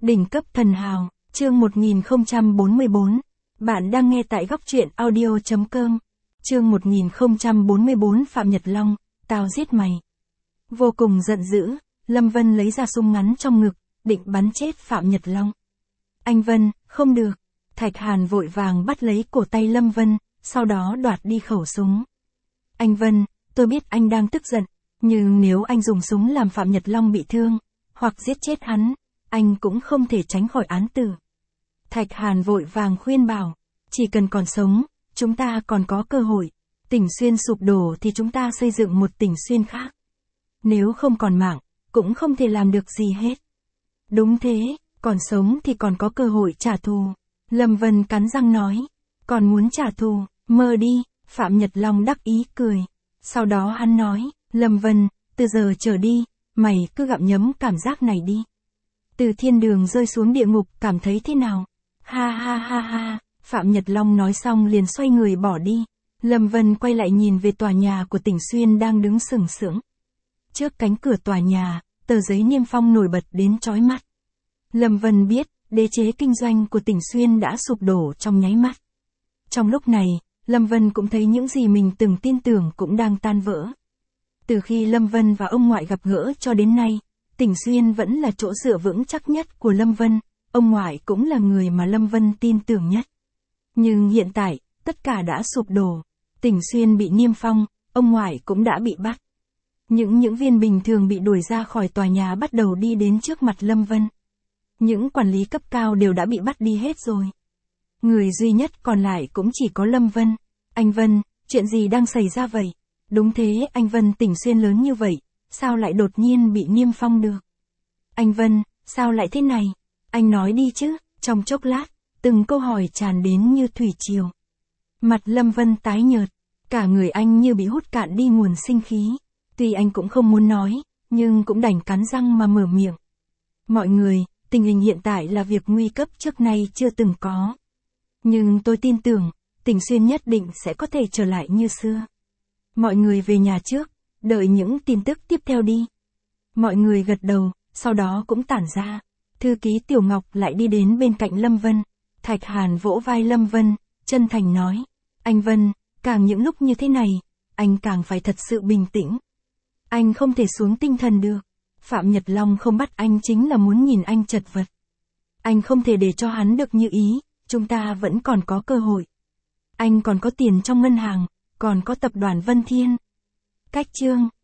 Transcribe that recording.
Đỉnh cấp thần hào, chương 1044. Bạn đang nghe tại góc truyện audio.com. Chương 1044 Phạm Nhật Long, tao giết mày. Vô cùng giận dữ, Lâm Vân lấy ra súng ngắn trong ngực, định bắn chết Phạm Nhật Long. Anh Vân, không được. Thạch Hàn vội vàng bắt lấy cổ tay Lâm Vân, sau đó đoạt đi khẩu súng. Anh Vân, tôi biết anh đang tức giận, nhưng nếu anh dùng súng làm Phạm Nhật Long bị thương, hoặc giết chết hắn, anh cũng không thể tránh khỏi án tử. Thạch Hàn vội vàng khuyên bảo, chỉ cần còn sống, chúng ta còn có cơ hội. Tỉnh Xuyên sụp đổ thì chúng ta xây dựng một tỉnh Xuyên khác. Nếu không còn mạng, cũng không thể làm được gì hết. Đúng thế, còn sống thì còn có cơ hội trả thù. Lâm Vân cắn răng nói, còn muốn trả thù, mơ đi. Phạm Nhật Long đắc ý cười. Sau đó hắn nói, Lâm Vân, từ giờ trở đi, mày cứ gặm nhấm cảm giác này đi. Từ thiên đường rơi xuống địa ngục cảm thấy thế nào? Ha ha ha ha, Phạm Nhật Long nói xong liền xoay người bỏ đi. Lâm Vân quay lại nhìn về tòa nhà của tỉnh Xuyên đang đứng sừng sững. Trước cánh cửa tòa nhà, tờ giấy niêm phong nổi bật đến chói mắt. Lâm Vân biết, đế chế kinh doanh của tỉnh Xuyên đã sụp đổ trong nháy mắt. Trong lúc này, Lâm Vân cũng thấy những gì mình từng tin tưởng cũng đang tan vỡ. Từ khi Lâm Vân và ông ngoại gặp gỡ cho đến nay, tỉnh Xuyên vẫn là chỗ dựa vững chắc nhất của Lâm Vân, ông ngoại cũng là người mà Lâm Vân tin tưởng nhất. Nhưng hiện tại, tất cả đã sụp đổ, tỉnh Xuyên bị niêm phong, ông ngoại cũng đã bị bắt. Những viên bình thường bị đuổi ra khỏi tòa nhà bắt đầu đi đến trước mặt Lâm Vân. Những quản lý cấp cao đều đã bị bắt đi hết rồi. Người duy nhất còn lại cũng chỉ có Lâm Vân. Anh Vân, chuyện gì đang xảy ra vậy? Đúng thế, anh Vân, tỉnh Xuyên lớn như vậy, sao lại đột nhiên bị niêm phong được? Anh Vân, sao lại thế này? Anh nói đi chứ. Trong chốc lát, từng câu hỏi tràn đến như thủy triều. Mặt Lâm Vân tái nhợt, cả người anh như bị hút cạn đi nguồn sinh khí. Tuy anh cũng không muốn nói, nhưng cũng đành cắn răng mà mở miệng. Mọi người, tình hình hiện tại là việc nguy cấp trước nay chưa từng có. Nhưng tôi tin tưởng, tỉnh Xuyên nhất định sẽ có thể trở lại như xưa. Mọi người về nhà trước, đợi những tin tức tiếp theo đi. Mọi người gật đầu, sau đó cũng tản ra. Thư ký Tiểu Ngọc lại đi đến bên cạnh Lâm Vân. Thạch Hàn vỗ vai Lâm Vân, chân thành nói. Anh Vân, càng những lúc như thế này, anh càng phải thật sự bình tĩnh. Anh không thể xuống tinh thần được. Phạm Nhật Long không bắt anh chính là muốn nhìn anh chật vật. Anh không thể để cho hắn được như ý, chúng ta vẫn còn có cơ hội. Anh còn có tiền trong ngân hàng, còn có tập đoàn Vân Thiên. Cách chương